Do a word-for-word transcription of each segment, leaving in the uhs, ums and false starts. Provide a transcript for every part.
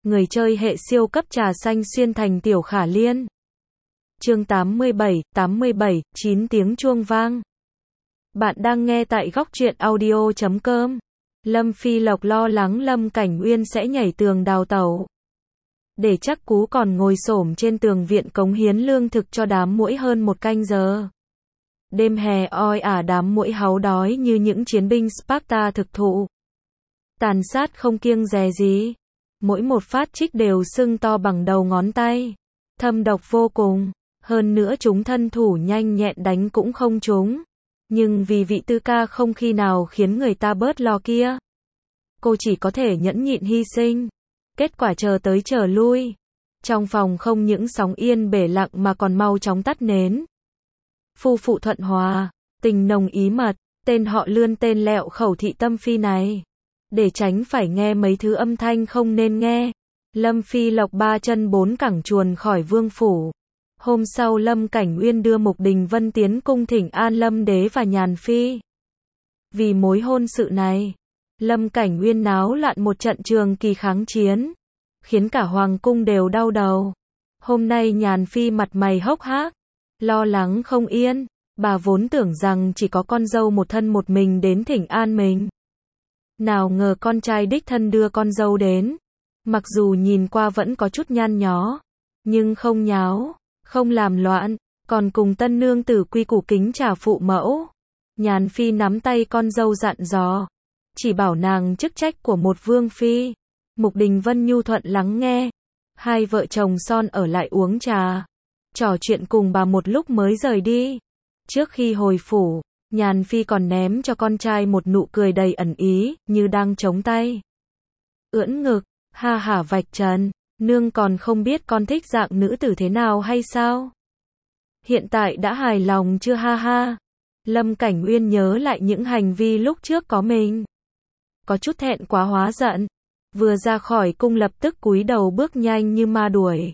người chơi hệ siêu cấp trà xanh xuyên thành Tiểu Khả Liên. Chương tám mươi bảy, tám mươi bảy, chín tiếng chuông vang. Bạn đang nghe tại góc truyện audio chấm com. Lâm Phi Lộc lo lắng Lâm Cảnh Uyên sẽ nhảy tường đào tẩu. Để chắc cú còn ngồi xổm trên tường viện cống hiến lương thực cho đám muỗi hơn một canh giờ. Đêm hè oi ả đám muỗi háu đói như những chiến binh Sparta thực thụ. Tàn sát không kiêng dè gì. Mỗi một phát trích đều sưng to bằng đầu ngón tay. Thâm độc vô cùng. Hơn nữa chúng thân thủ nhanh nhẹn đánh cũng không trúng. Nhưng vì vị tư ca không khi nào khiến người ta bớt lo kia. Cô chỉ có thể nhẫn nhịn hy sinh. Kết quả chờ tới chờ lui. Trong phòng không những sóng yên bể lặng mà còn mau chóng tắt nến. Phu phụ thuận hòa, tình nồng ý mật, tên họ Lươn tên lẹo khẩu thị Tâm Phi này. Để tránh phải nghe mấy thứ âm thanh không nên nghe. Lâm Phi Lộc ba chân bốn cẳng chuồn khỏi vương phủ. Hôm sau Lâm Cảnh Uyên đưa Mục Đình Vân tiến cung thỉnh an Lâm Đế và Nhàn Phi. Vì mối hôn sự này, Lâm Cảnh Uyên náo loạn một trận trường kỳ kháng chiến, khiến cả hoàng cung đều đau đầu. Hôm nay Nhàn Phi mặt mày hốc hác, lo lắng không yên, bà vốn tưởng rằng chỉ có con dâu một thân một mình đến thỉnh an mình. Nào ngờ con trai đích thân đưa con dâu đến, mặc dù nhìn qua vẫn có chút nhan nhó, nhưng không nháo, không làm loạn, còn cùng tân nương tử quy củ kính trả phụ mẫu. Nhàn Phi nắm tay con dâu dặn dò, chỉ bảo nàng chức trách của một vương phi. Mục Đình Vân nhu thuận lắng nghe. Hai vợ chồng son ở lại uống trà, trò chuyện cùng bà một lúc mới rời đi. Trước khi hồi phủ, Nhàn Phi còn ném cho con trai một nụ cười đầy ẩn ý, như đang chống tay. Ưỡn ngực, ha hả vạch trần, nương còn không biết con thích dạng nữ tử thế nào hay sao? Hiện tại đã hài lòng chưa ha ha? Lâm Cảnh Uyên nhớ lại những hành vi lúc trước có mình. Có chút thẹn quá hóa giận. Vừa ra khỏi cung lập tức cúi đầu bước nhanh như ma đuổi.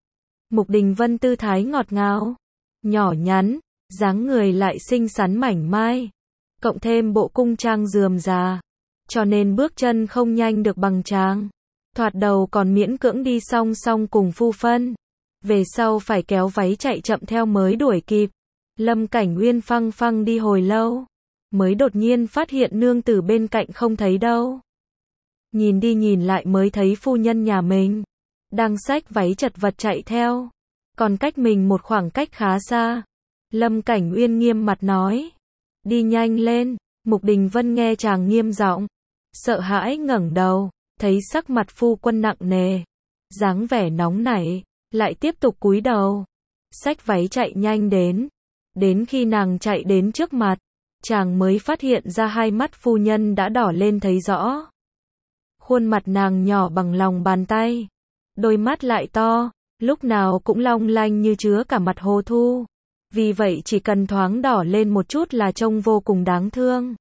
Mục Đình Vân tư thái ngọt ngào, nhỏ nhắn, dáng người lại xinh xắn mảnh mai, cộng thêm bộ cung trang rườm rà, cho nên bước chân không nhanh được bằng chàng. Thoạt đầu còn miễn cưỡng đi song song cùng phu phân, về sau phải kéo váy chạy chậm theo mới đuổi kịp. Lâm Cảnh Uyên phăng phăng đi hồi lâu, mới đột nhiên phát hiện nương tử bên cạnh không thấy đâu. Nhìn đi nhìn lại mới thấy phu nhân nhà mình đang xách váy chật vật chạy theo, còn cách mình một khoảng cách khá xa. Lâm Cảnh Uyên nghiêm mặt nói, đi nhanh lên. Mục Đình Vân nghe chàng nghiêm giọng, sợ hãi ngẩng đầu, thấy sắc mặt phu quân nặng nề, dáng vẻ nóng nảy, lại tiếp tục cúi đầu, xách váy chạy nhanh đến. Đến khi nàng chạy đến trước mặt, chàng mới phát hiện ra hai mắt phu nhân đã đỏ lên thấy rõ. Khuôn mặt nàng nhỏ bằng lòng bàn tay, đôi mắt lại to, lúc nào cũng long lanh như chứa cả mặt hồ thu. Vì vậy chỉ cần thoáng đỏ lên một chút là trông vô cùng đáng thương.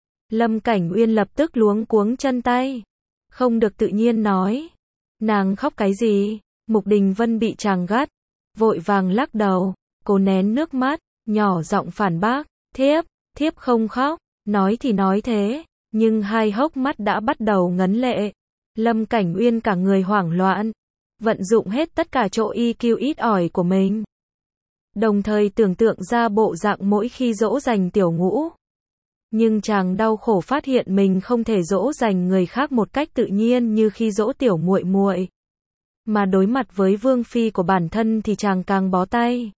Lâm Cảnh Uyên lập tức luống cuống chân tay, không được tự nhiên nói, nàng khóc cái gì? Mục Đình Vân bị chàng gắt, vội vàng lắc đầu, cố nén nước mắt, nhỏ giọng phản bác, thiếp, thiếp không khóc. Nói thì nói thế, nhưng hai hốc mắt đã bắt đầu ngấn lệ. Lâm Cảnh Uyên cả người hoảng loạn, vận dụng hết tất cả chỗ i kiu ít ỏi của mình, đồng thời tưởng tượng ra bộ dạng mỗi khi dỗ dành tiểu ngũ. Nhưng chàng đau khổ phát hiện mình không thể dỗ dành người khác một cách tự nhiên như khi dỗ tiểu muội muội, mà đối mặt với vương phi của bản thân thì chàng càng bó tay.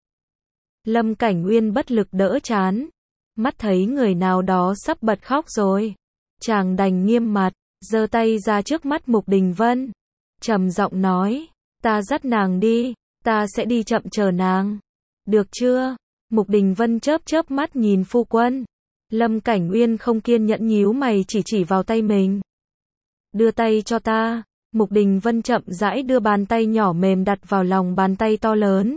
Lâm Cảnh Uyên bất lực đỡ chán, mắt thấy người nào đó sắp bật khóc rồi, chàng đành nghiêm mặt, giơ tay ra trước mắt Mục Đình Vân, trầm giọng nói, ta dắt nàng đi, ta sẽ đi chậm chờ nàng, được chưa? Mục Đình Vân chớp chớp mắt nhìn phu quân. Lâm Cảnh Uyên không kiên nhẫn nhíu mày chỉ chỉ vào tay mình. Đưa tay cho ta. Mục Đình Vân chậm rãi đưa bàn tay nhỏ mềm đặt vào lòng bàn tay to lớn,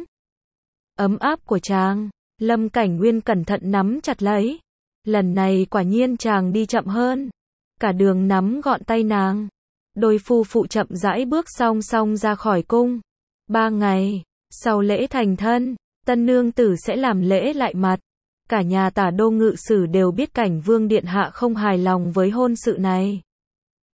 ấm áp của chàng. Lâm Cảnh Uyên cẩn thận nắm chặt lấy. Lần này quả nhiên chàng đi chậm hơn, cả đường nắm gọn tay nàng. Đôi phu phụ chậm rãi bước song song ra khỏi cung. Ba ngày sau lễ thành thân, tân nương tử sẽ làm lễ lại mặt. Cả nhà Tả Đô ngự sử đều biết Cảnh Vương điện hạ không hài lòng với hôn sự này.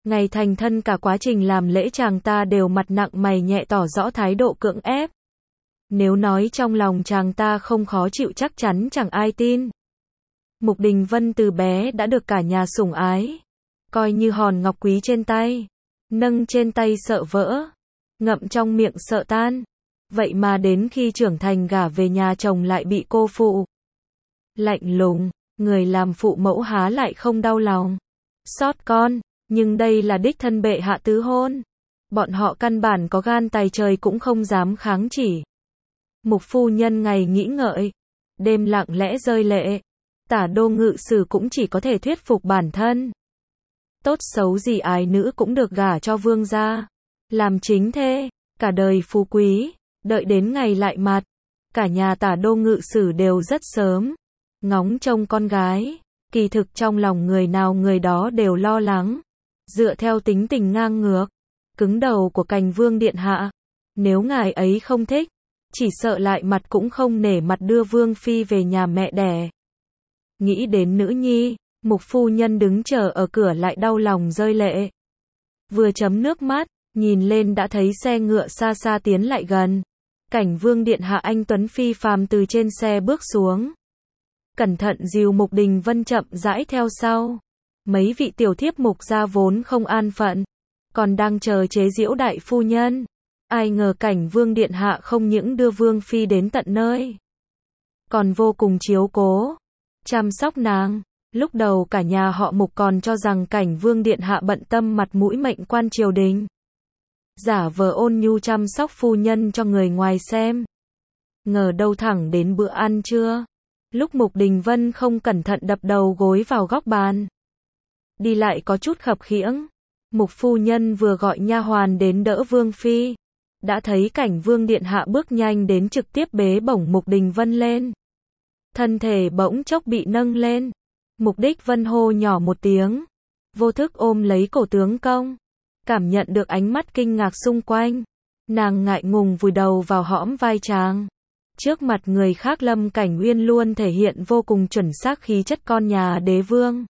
Ngày thành thân cả quá trình làm lễ chàng ta đều mặt nặng mày nhẹ tỏ rõ thái độ cưỡng ép. Nếu nói trong lòng chàng ta không khó chịu chắc chắn chẳng ai tin. Mục Đình Vân từ bé đã được cả nhà sủng ái, coi như hòn ngọc quý trên tay, nâng trên tay sợ vỡ, ngậm trong miệng sợ tan. Vậy mà đến khi trưởng thành gả về nhà chồng lại bị cô phụ. Lạnh lùng, người làm phụ mẫu há lại không đau lòng. Xót con, nhưng đây là đích thân bệ hạ tứ hôn. Bọn họ căn bản có gan tài trời cũng không dám kháng chỉ. Mục phu nhân ngày nghĩ ngợi, đêm lặng lẽ rơi lệ. Tả đô ngự sử cũng chỉ có thể thuyết phục bản thân. Tốt xấu gì ái nữ cũng được gả cho vương gia. Làm chính thê, cả đời phú quý, đợi đến ngày lại mặt. Cả nhà tả đô ngự sử đều rất sớm ngóng trông con gái. Kỳ thực trong lòng người nào người đó đều lo lắng. Dựa theo tính tình ngang ngược, cứng đầu của Cảnh Vương điện hạ, nếu ngài ấy không thích, chỉ sợ lại mặt cũng không nể mặt đưa Vương phi về nhà mẹ đẻ. Nghĩ đến nữ nhi, Mục phu nhân đứng chờ ở cửa lại đau lòng rơi lệ. Vừa chấm nước mắt, nhìn lên đã thấy xe ngựa xa xa tiến lại gần. Cảnh Vương điện hạ anh tuấn phi phàm từ trên xe bước xuống. Cẩn thận dìu Mục Đình Vân chậm rãi theo sau. Mấy vị tiểu thiếp Mục gia vốn không an phận, còn đang chờ chế giễu đại phu nhân. Ai ngờ Cảnh Vương điện hạ không những đưa Vương phi đến tận nơi, còn vô cùng chiếu cố, chăm sóc nàng. Lúc đầu cả nhà họ Mục còn cho rằng Cảnh Vương điện hạ bận tâm mặt mũi mệnh quan triều đình, giả vờ ôn nhu chăm sóc phu nhân cho người ngoài xem. Ngờ đâu thẳng đến bữa ăn trưa, lúc Mục Đình Vân không cẩn thận đập đầu gối vào góc bàn, đi lại có chút khập khiễng. Mục phu nhân vừa gọi nha hoàn đến đỡ Vương phi, đã thấy Cảnh Vương điện hạ bước nhanh đến trực tiếp bế bổng Mục Đình Vân lên. Thân thể bỗng chốc bị nâng lên. Mục Đích Vân hô nhỏ một tiếng, vô thức ôm lấy cổ tướng công. Cảm nhận được ánh mắt kinh ngạc xung quanh, nàng ngại ngùng vùi đầu vào hõm vai chàng. Trước mặt người khác Lâm Cảnh Uyên luôn thể hiện vô cùng chuẩn xác khí chất con nhà đế vương.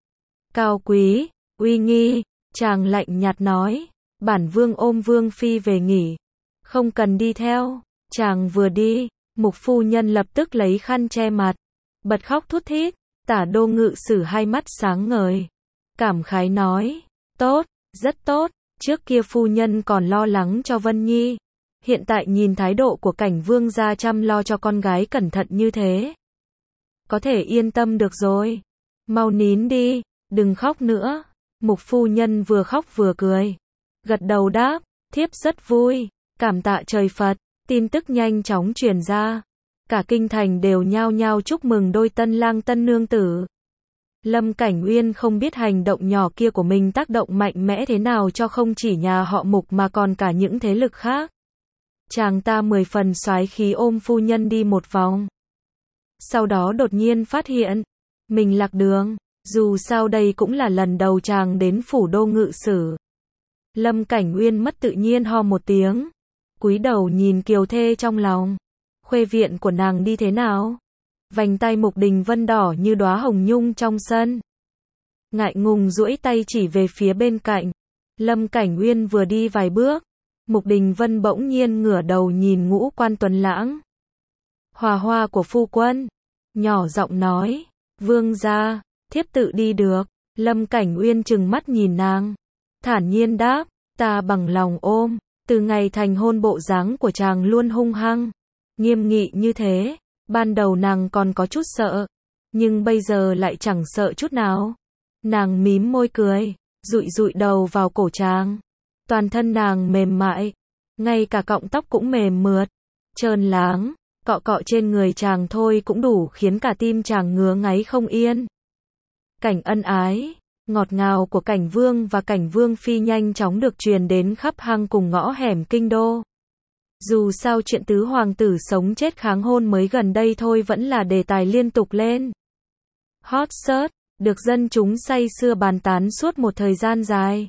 Cao quý, uy nghi, chàng lạnh nhạt nói, bản vương ôm Vương phi về nghỉ, không cần đi theo. Chàng vừa đi, Mục phu nhân lập tức lấy khăn che mặt, bật khóc thút thít. Tả đô ngự sử hai mắt sáng ngời, cảm khái nói, tốt, rất tốt. Trước kia phu nhân còn lo lắng cho Vân Nhi, hiện tại nhìn thái độ của Cảnh Vương gia chăm lo cho con gái cẩn thận như thế, có thể yên tâm được rồi. Mau nín đi, đừng khóc nữa. Mục phu nhân vừa khóc vừa cười, gật đầu đáp, thiếp rất vui, cảm tạ trời Phật. Tin tức nhanh chóng truyền ra, cả kinh thành đều nhao nhao chúc mừng đôi tân lang tân nương tử. Lâm Cảnh Uyên không biết hành động nhỏ kia của mình tác động mạnh mẽ thế nào cho không chỉ nhà họ Mục mà còn cả những thế lực khác. Chàng ta mười phần soái khí ôm phu nhân đi một vòng. Sau đó đột nhiên phát hiện, mình lạc đường, dù sao đây cũng là lần đầu chàng đến phủ đô ngự sử. Lâm Cảnh Uyên mất tự nhiên ho một tiếng, cúi đầu nhìn kiều thê trong lòng. Khuê viện của nàng đi thế nào? Vành tay Mục Đình Vân đỏ như đóa hồng nhung trong sân. Ngại ngùng duỗi tay chỉ về phía bên cạnh. Lâm Cảnh Uyên vừa đi vài bước, Mục Đình Vân bỗng nhiên ngửa đầu nhìn Ngũ Quan Tuấn lãng. Hòa hoa của phu quân, nhỏ giọng nói, vương gia, thiếp tự đi được. Lâm Cảnh Uyên trừng mắt nhìn nàng, thản nhiên đáp, ta bằng lòng ôm. Từ ngày thành hôn bộ dáng của chàng luôn hung hăng, nghiêm nghị như thế, ban đầu nàng còn có chút sợ, nhưng bây giờ lại chẳng sợ chút nào. Nàng mím môi cười, dụi dụi đầu vào cổ chàng. Toàn thân nàng mềm mại, ngay cả cọng tóc cũng mềm mượt, trơn láng, cọ cọ trên người chàng thôi cũng đủ khiến cả tim chàng ngứa ngáy không yên. Cảnh ân ái, ngọt ngào của Cảnh Vương và Cảnh Vương phi nhanh chóng được truyền đến khắp hang cùng ngõ hẻm kinh đô. Dù sao chuyện tứ hoàng tử sống chết kháng hôn mới gần đây thôi vẫn là đề tài liên tục lên. Hot search, được dân chúng say sưa bàn tán suốt một thời gian dài.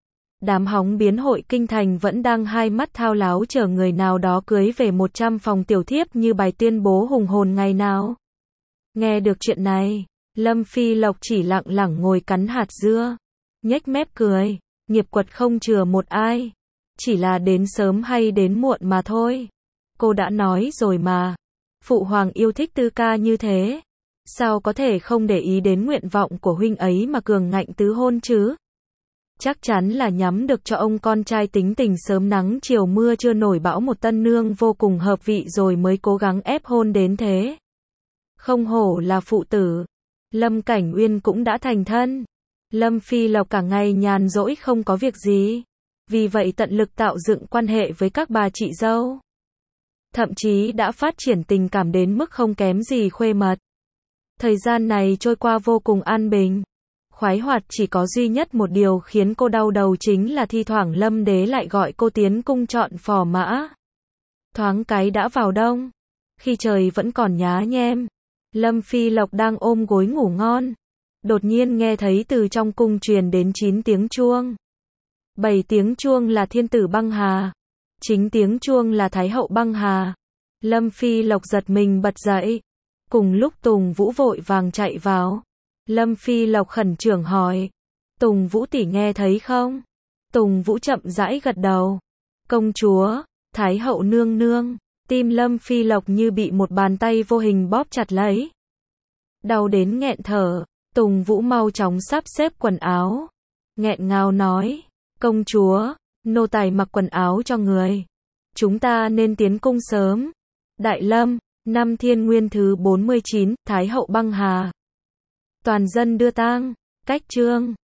Đám hóng biến hội kinh thành vẫn đang hai mắt thao láo chờ người nào đó cưới về một trăm phòng tiểu thiếp như bài tuyên bố hùng hồn ngày nào. Nghe được chuyện này, Lâm Phi Lộc chỉ lặng lặng ngồi cắn hạt dưa, nhếch mép cười, nghiệp quật không chừa một ai. Chỉ là đến sớm hay đến muộn mà thôi. Cô đã nói rồi mà. Phụ hoàng yêu thích Tư ca như thế. Sao có thể không để ý đến nguyện vọng của huynh ấy mà cường ngạnh tứ hôn chứ? Chắc chắn là nhắm được cho ông con trai tính tình sớm nắng chiều mưa chưa nổi bão một tân nương vô cùng hợp vị rồi mới cố gắng ép hôn đến thế. Không hổ là phụ tử. Lâm Cảnh Uyên cũng đã thành thân. Lâm Phi Lộc cả ngày nhàn rỗi không có việc gì. Vì vậy tận lực tạo dựng quan hệ với các bà chị dâu. Thậm chí đã phát triển tình cảm đến mức không kém gì khuê mật. Thời gian này trôi qua vô cùng an bình. Khoái hoạt, chỉ có duy nhất một điều khiến cô đau đầu chính là thi thoảng Lâm Đế lại gọi cô tiến cung chọn phò mã. Thoáng cái đã vào đông. Khi trời vẫn còn nhá nhem. Lâm Phi Lộc đang ôm gối ngủ ngon. Đột nhiên nghe thấy từ trong cung truyền đến chín tiếng chuông. bảy tiếng chuông là thiên tử băng hà. Chính tiếng chuông là Thái hậu băng hà. Lâm Phi Lộc giật mình bật dậy. Cùng lúc Tùng Vũ vội vàng chạy vào. Lâm Phi Lộc khẩn trương hỏi. Tùng Vũ tỷ nghe thấy không? Tùng Vũ chậm rãi gật đầu. Công chúa, Thái hậu nương nương. Tim Lâm Phi Lộc như bị một bàn tay vô hình bóp chặt lấy. Đau đến nghẹn thở. Tùng Vũ mau chóng sắp xếp quần áo. Nghẹn ngào nói. Công chúa, nô tài mặc quần áo cho người. Chúng ta nên tiến cung sớm. Đại Lâm, năm Thiên Nguyên thứ bốn mươi chín, Thái hậu băng hà. Toàn dân đưa tang. Cách chương